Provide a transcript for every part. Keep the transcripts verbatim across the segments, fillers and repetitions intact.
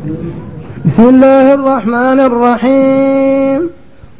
بسم الله الرحمن الرحيم.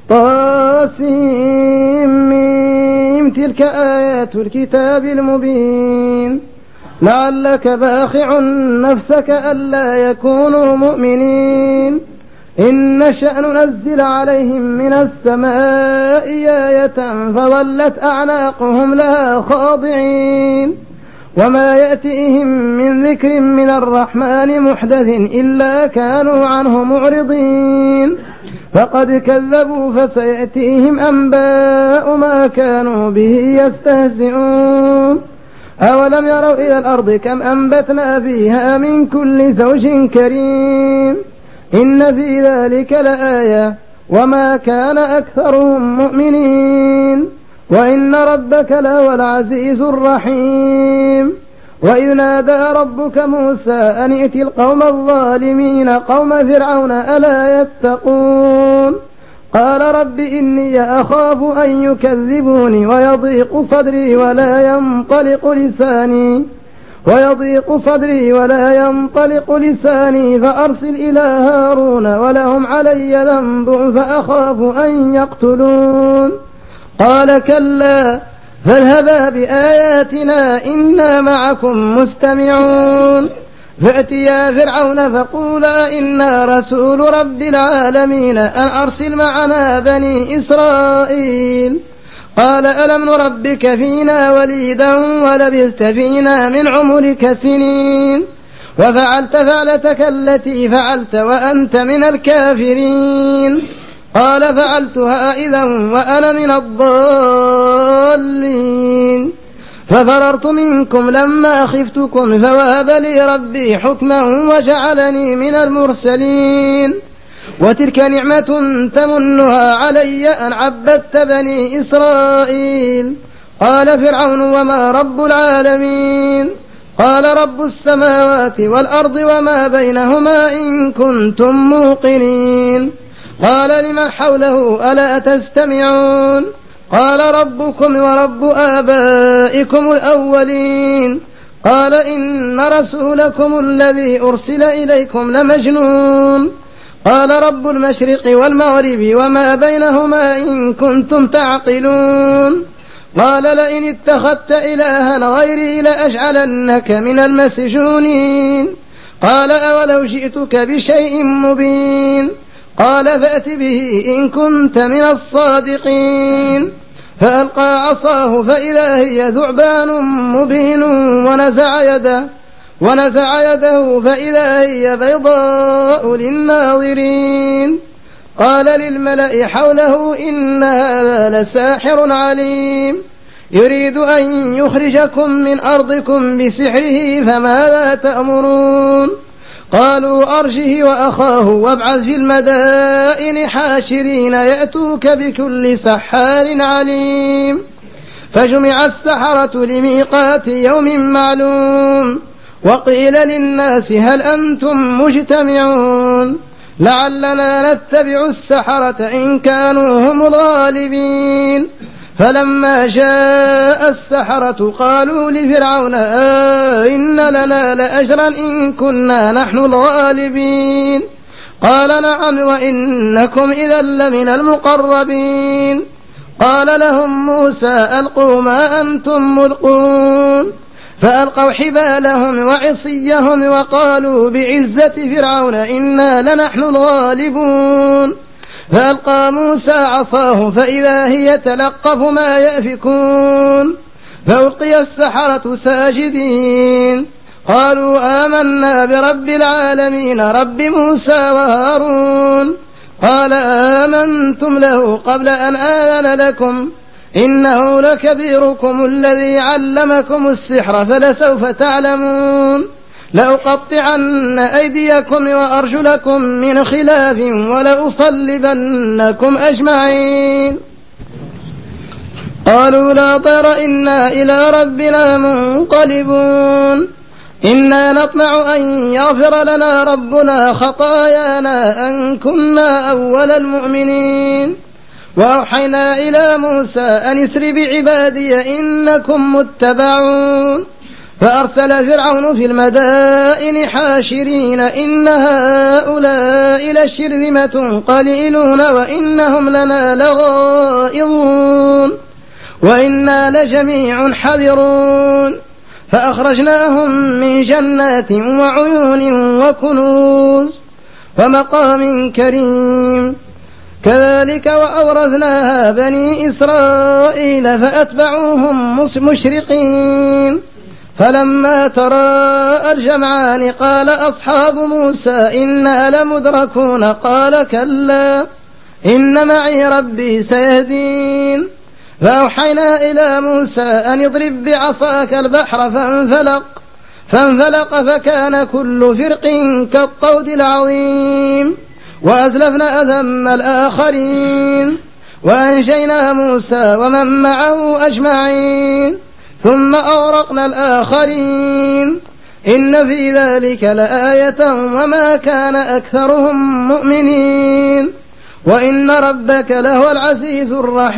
طاسيم. تلك آيات الكتاب المبين. لعلك باخع نفسك ألا يكونوا مؤمنين إن نشأ ننزل عليهم من السماء آية فظلت أعناقهم لها خاضعين وما يأتيهم من ذكر من الرحمن محدث إلا كانوا عنه معرضين فقد كذبوا فسيأتيهم أنباء ما كانوا به يستهزئون أولم يروا إلى الأرض كم أنبتنا فيها من كل زوج كريم إن في ذلك لآية وما كان أكثرهم مؤمنين وإن ربك لهو العزيز الرحيم. وإذ نادى ربك موسى أن ائت القوم الظالمين قوم فرعون ألا يتقون قال رب إني أخاف أن يكذبوني ويضيق صدري ولا ينطلق لساني ويضيق صدري ولا ينطلق لساني فأرسل إلى هارون ولهم علي ذنب فأخاف أن يقتلون قال كلا فاذهبا بآياتنا إنا معكم مستمعون فأتيا فرعون فقولا إنا رسول رب العالمين أن أرسل معنا بني إسرائيل قال ألم نربك فينا وليدا ولبثت فينا من عمرك سنين وفعلت فعلتك التي فعلت وأنت من الكافرين قال فعلتها إذا وأنا من الضالين ففررت منكم لما خفتكم فوهب لي ربي حكما وجعلني من المرسلين وتلك نعمة تمنها علي أن عبدت بني إسرائيل قال فرعون وما رب العالمين قال رب السماوات والأرض وما بينهما إن كنتم موقنين قال لمن حوله ألا تستمعون قال ربكم ورب آبائكم الأولين قال إن رسولكم الذي أرسل إليكم لمجنون قال رب المشرق والمغرب وما بينهما إن كنتم تعقلون قال لئن اتخذت إلها غيري لأجعلنك من المسجونين قال أولو جئتك بشيء مبين قال فأت به إن كنت من الصادقين فألقى عصاه فإذا هي ثعبان مبين ونزع يده ونزع يده فإذا هي بيضاء للناظرين قال للملأ حوله إن هذا لساحر عليم يريد أن يخرجكم من أرضكم بسحره فماذا تأمرون قالوا أرجه وأخاه وابعث في المدائن حاشرين يأتوك بكل سحار عليم فجمع السحرة لميقات يوم معلوم وقيل للناس هل أنتم مجتمعون لعلنا نتبع السحرة إن كانوا هم الغالبين فلما جاء السحرة قالوا لفرعون إن لنا لأجرا إن كنا نحن الغالبين قال نعم وإنكم إذا لمن المقربين قال لهم موسى ألقوا ما أنتم ملقون فألقوا حبالهم وعصيهم وقالوا بعزة فرعون إنا لنحن الغالبون فألقى موسى عصاه فإذا هي تلقف ما يأفكون فألقي السحرة ساجدين قالوا آمنا برب العالمين رب موسى وهارون قال آمنتم له قبل أن آذن لكم إنه لكبيركم الذي علمكم السحر فلسوف تعلمون لأقطعن أيديكم وأرجلكم من خلاف ولأصلبنكم أجمعين قالوا لا ضير إنا إلى ربنا منقلبون إنا نطمع أن يغفر لنا ربنا خطايانا أن كنا أول المؤمنين وأوحينا إلى موسى أن اسر بعبادي إنكم متبعون فأرسل فرعون في المدائن حاشرين إن هؤلاء لشرذمة قليلون وإنهم لنا لغائظون وإنا لجميع حذرون فأخرجناهم من جنات وعيون وكنوز ومقام كريم كذلك وأورثناها بني إسرائيل فأتبعوهم مشرقين فلما تراءى الجمعان قال أصحاب موسى إنا لمدركون قال كلا إن معي ربي سيهدين فأوحينا إلى موسى أن اضرب بعصاك البحر فانفلق فانفلق فكان كل فرق كالطود العظيم وأزلفنا ثم الآخرين وأنجينا موسى ومن معه أجمعين ثم أغرقنا الآخرين إن في ذلك لآية وما كان أكثرهم مؤمنين وإن ربك لهو العزيز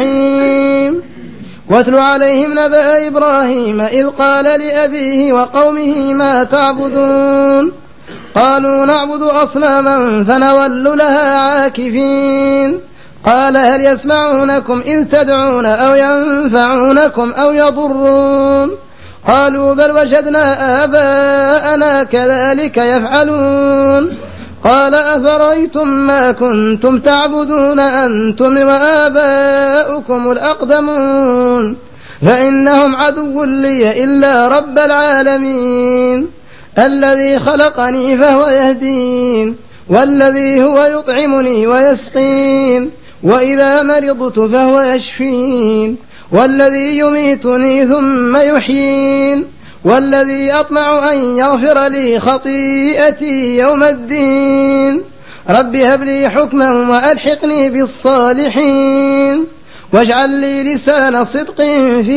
الرحيم واتل عليهم نبأ إبراهيم إذ قال لأبيه وقومه ما تعبدون قالوا نعبد أصناما فنظل لها عاكفين قال هل يسمعونكم إذ تدعون أو ينفعونكم أو يضرون قالوا بل وجدنا آباءنا كذلك يفعلون قال أفرأيتم ما كنتم تعبدون أنتم وآباؤكم الأقدمون فإنهم عدو لي إلا رب العالمين الذي خلقني فهو يهدين والذي هو يطعمني ويسقين وإذا مرضت فهو يشفين والذي يميتني ثم يحيين والذي أطمع أن يغفر لي خطيئتي يوم الدين رب هب لي حكما وألحقني بالصالحين واجعل لي لسان صدق في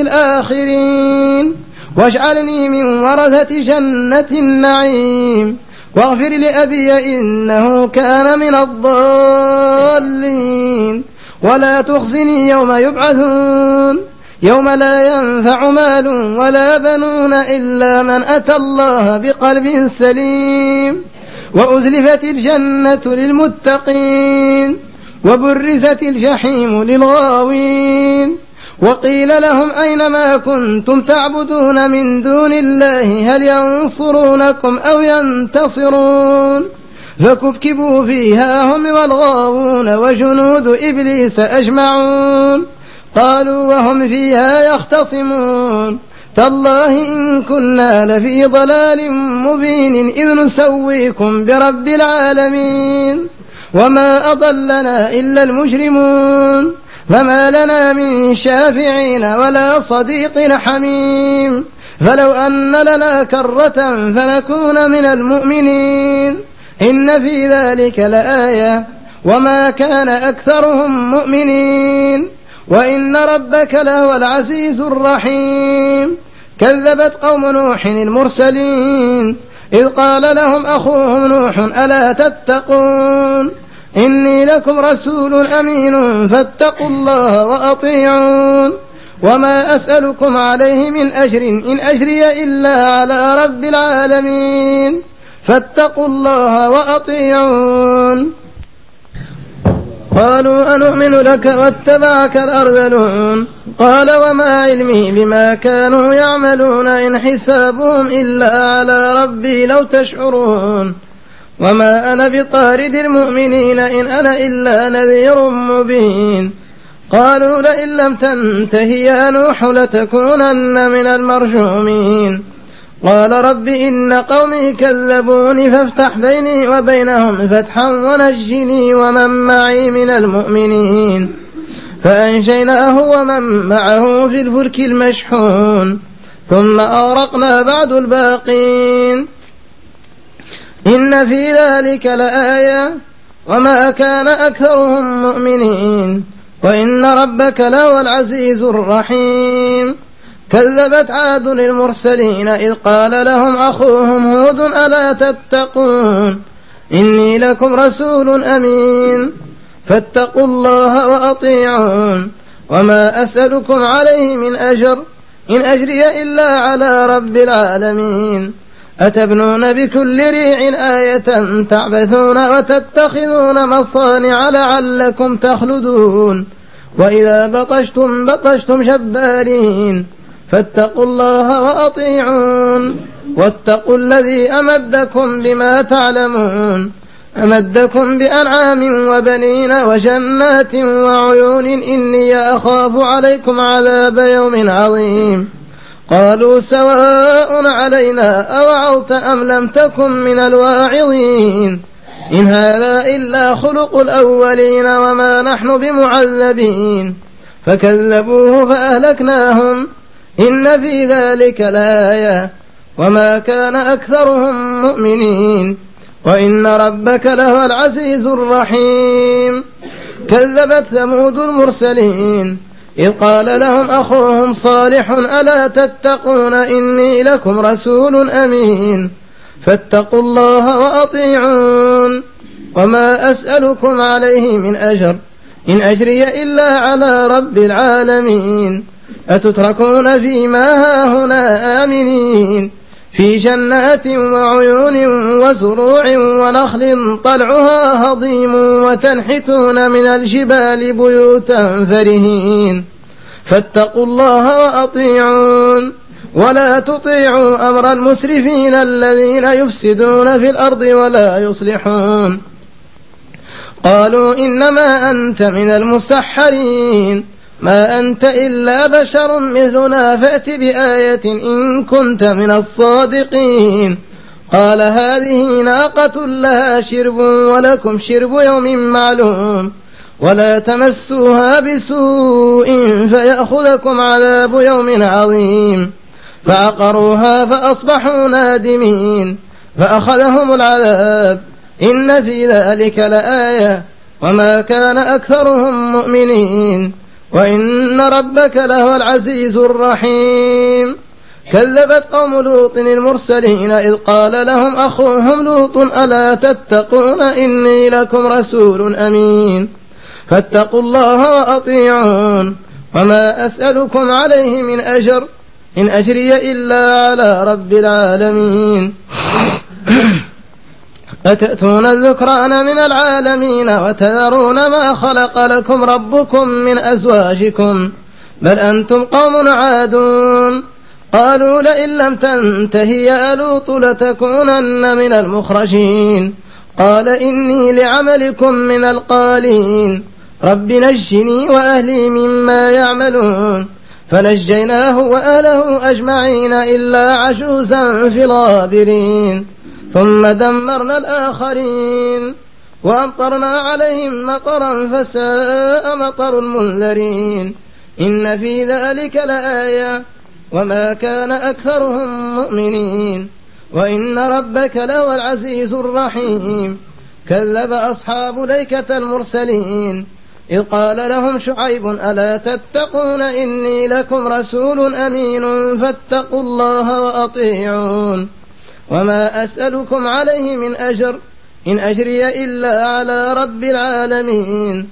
الآخرين واجعلني من ورثة جنة النعيم واغفر لأبي إنه كان من الضالين ولا تخزني يوم يبعثون يوم لا ينفع مال ولا بنون إلا من أتى الله بقلب سليم وأزلفت الجنة للمتقين وبرزت الجحيم للغاوين وقيل لهم أين ما كنتم تعبدون من دون الله هل ينصرونكم أو ينتصرون فكبكبوا فيها هم والغاوون وجنود إبليس أجمعون قالوا وهم فيها يختصمون تالله إن كنا لفي ضلال مبين إذ نسويكم برب العالمين وما أضلنا إلا المجرمون فما لنا من شافعين ولا صديق حميم فلو أن لنا كرة فنكون من المؤمنين إن في ذلك لآية وما كان أكثرهم مؤمنين وإن ربك لهو العزيز الرحيم كذبت قوم نوح المرسلين إذ قال لهم أخوهم نوح ألا تتقون إني لكم رسول أمين فاتقوا الله وأطيعون وما أسألكم عليه من أجر إن أجري إلا على رب العالمين فاتقوا الله وأطيعون قالوا أنؤمن لك واتبعك الأرذلون قال وما علمي بما كانوا يعملون إن حسابهم إلا على ربي لو تشعرون وما أنا بطارد المؤمنين إن أنا إلا نذير مبين قالوا لئن لم تنته يا نوح لتكونن من المرجومين قال رب إن قومي كذبوني فافتح بيني وبينهم فتحا ونجني ومن معي من المؤمنين فأنجيناه ومن معه في الفلك المشحون ثم أغرقنا بعد الباقين إن في ذلك لآية وما كان أكثرهم مؤمنين وإن ربك لهو العزيز الرحيم كذبت عاد المرسلين إذ قال لهم أخوهم هود ألا تتقون إني لكم رسول أمين فاتقوا الله وأطيعون وما أسألكم عليه من أجر إن أجري إلا على رب العالمين. أتبنون بكل ريع آية تعبثون وتتخذون مصانع لعلكم تخلدون وإذا بطشتم بطشتم جبارين فاتقوا الله وأطيعون واتقوا الذي أمدكم بما تعلمون أمدكم بأنعام وبنين وجنات وعيون إني أخاف عليكم عذاب يوم عظيم. قالوا سواء علينا أوعظت أم لم تكن من الواعظين إن هذا إلا خلق الأولين وما نحن بمعذبين. فكذبوه فأهلكناهم إن في ذلك لآية وما كان أكثرهم مؤمنين وإن ربك لهو العزيز الرحيم. كذبت ثمود المرسلين إذ قال لهم أخوهم صالح ألا تتقون إني لكم رسول أمين فاتقوا الله وأطيعون وما أسألكم عليه من أجر إن أجري إلا على رب العالمين. أتتركون فيما هاهنا آمنين في جنات وعيون وزروع ونخل طلعها هضيم وتنحتون من الجبال بيوتا فرهين فاتقوا الله وأطيعون ولا تطيعوا أمر المسرفين الذين يفسدون في الأرض ولا يصلحون. قالوا إنما أنت من المسحرين ما أنت إلا بشر مثلنا فأت بآية إن كنت من الصادقين. قال هذه ناقة لها شرب ولكم شرب يوم معلوم ولا تمسوها بسوء فيأخذكم عذاب يوم عظيم. فعقروها فأصبحوا نادمين فأخذهم العذاب إن في ذلك لآية وما كان أكثرهم مؤمنين وإن ربك لهو العزيز الرحيم. كذبت قوم لوط المرسلين إذ قال لهم أخوهم لوط ألا تتقون إني لكم رسول أمين فاتقوا الله وأطيعون وما أسألكم عليه من أجر إن أجري إلا على رب العالمين. أتأتون الذكران من العالمين وتذرون ما خلق لكم ربكم من أزواجكم بل أنتم قوم عادون. قالوا لئن لم تنتهي يا لوط لتكونن من المخرجين. قال إني لعملكم من القالين رب نجني وأهلي مما يعملون. فنجيناه وأهله أجمعين إلا عجوزا في الغابرين ثم دمرنا الآخرين وأمطرنا عليهم مطرا فساء مطر المنذرين. إن في ذلك لآية وما كان أكثرهم مؤمنين وإن ربك لهو العزيز الرحيم. كذب أصحاب الأيكة المرسلين إذ قال لهم شعيب ألا تتقون إني لكم رسول أمين فاتقوا الله وأطيعون وما أسألكم عليه من أجر إن أجري إلا على رب العالمين.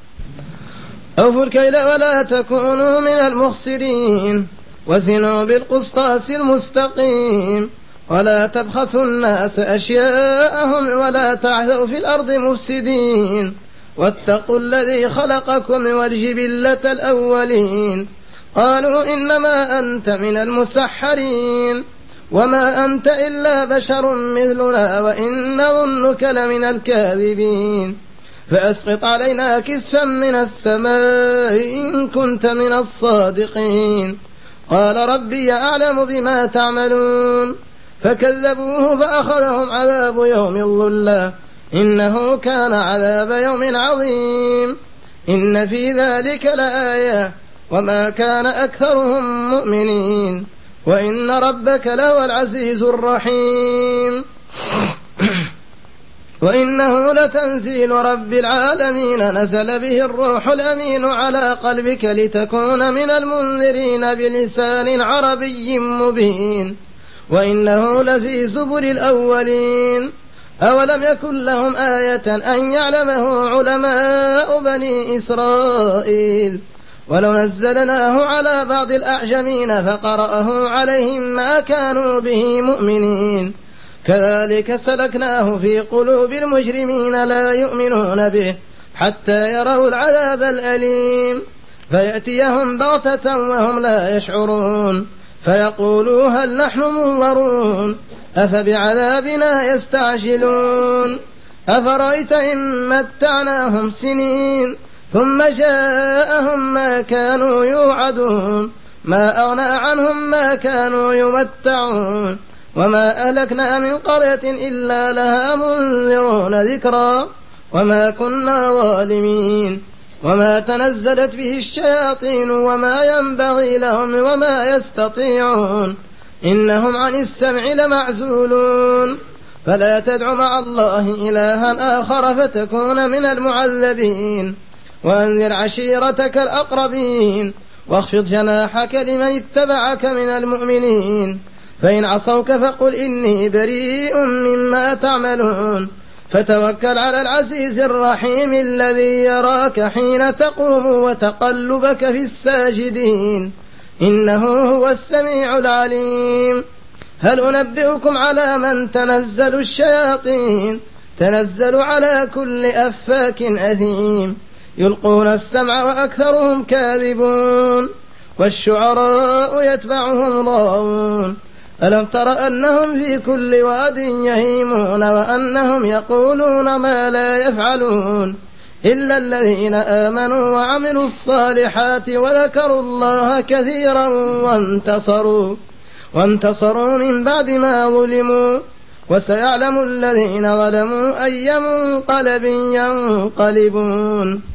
أوفوا الكيل ولا تكونوا من المخسرين وزنوا بالقسطاس المستقيم ولا تبخسوا الناس أشياءهم ولا تعثوا في الأرض مفسدين واتقوا الذي خلقكم والجبلة الأولين. قالوا إنما أنت من المسحرين وما أنت إلا بشر مثلنا وإن نظنك لمن الكاذبين. فأسقط علينا كسفا من السماء إن كنت من الصادقين. قال ربي أعلم بما تعملون. فكذبوه فأخذهم عذاب يوم الظلة إنه كان عذاب يوم عظيم. إن في ذلك لآية وما كان أكثرهم مؤمنين وإن ربك لهو العزيز الرحيم. وإنه لتنزيل رب العالمين نزل به الروح الأمين على قلبك لتكون من المنذرين بلسان عربي مبين وإنه لفي زبر الأولين. أولم يكن لهم آية أن يعلمه علماء بني إسرائيل ولو نزلناه على بعض الأعجمين فقرأه عليهم ما كانوا به مؤمنين كذلك سلكناه في قلوب المجرمين لا يؤمنون به حتى يروا العذاب الأليم فيأتيهم بغتة وهم لا يشعرون فيقولوا هل نحن منظرون أفبعذابنا يستعجلون أفرأيت إن متعناهم سنين ثم جاءهم ما كانوا يوعدون ما أغنى عنهم ما كانوا يمتعون وما أهلكنا من قرية إلا لها منذرون ذكرا وما كنا ظالمين وما تنزلت به الشياطين وما ينبغي لهم وما يستطيعون إنهم عن السمع لمعزولون فلا تدع مع الله إلها آخر فتكون من المعذبين وأنذر عشيرتك الأقربين واخفض جناحك لمن اتبعك من المؤمنين فإن عصوك فقل إني بريء مما تعملون فتوكل على العزيز الرحيم الذي يراك حين تقوم وتقلبك في الساجدين إنه هو السميع العليم هل أنبئكم على من تنزل الشياطين تنزل على كل أفاك أثيم يلقون السمع وأكثرهم كاذبون والشعراء يتبعهم الغاوون ألم تر أنهم في كل واد يهيمون وأنهم يقولون ما لا يفعلون إلا الذين آمنوا وعملوا الصالحات وذكروا الله كثيرا وانتصروا وانتصروا من بعد ما ظلموا وسيعلم الذين ظلموا أي منقلب ينقلبون.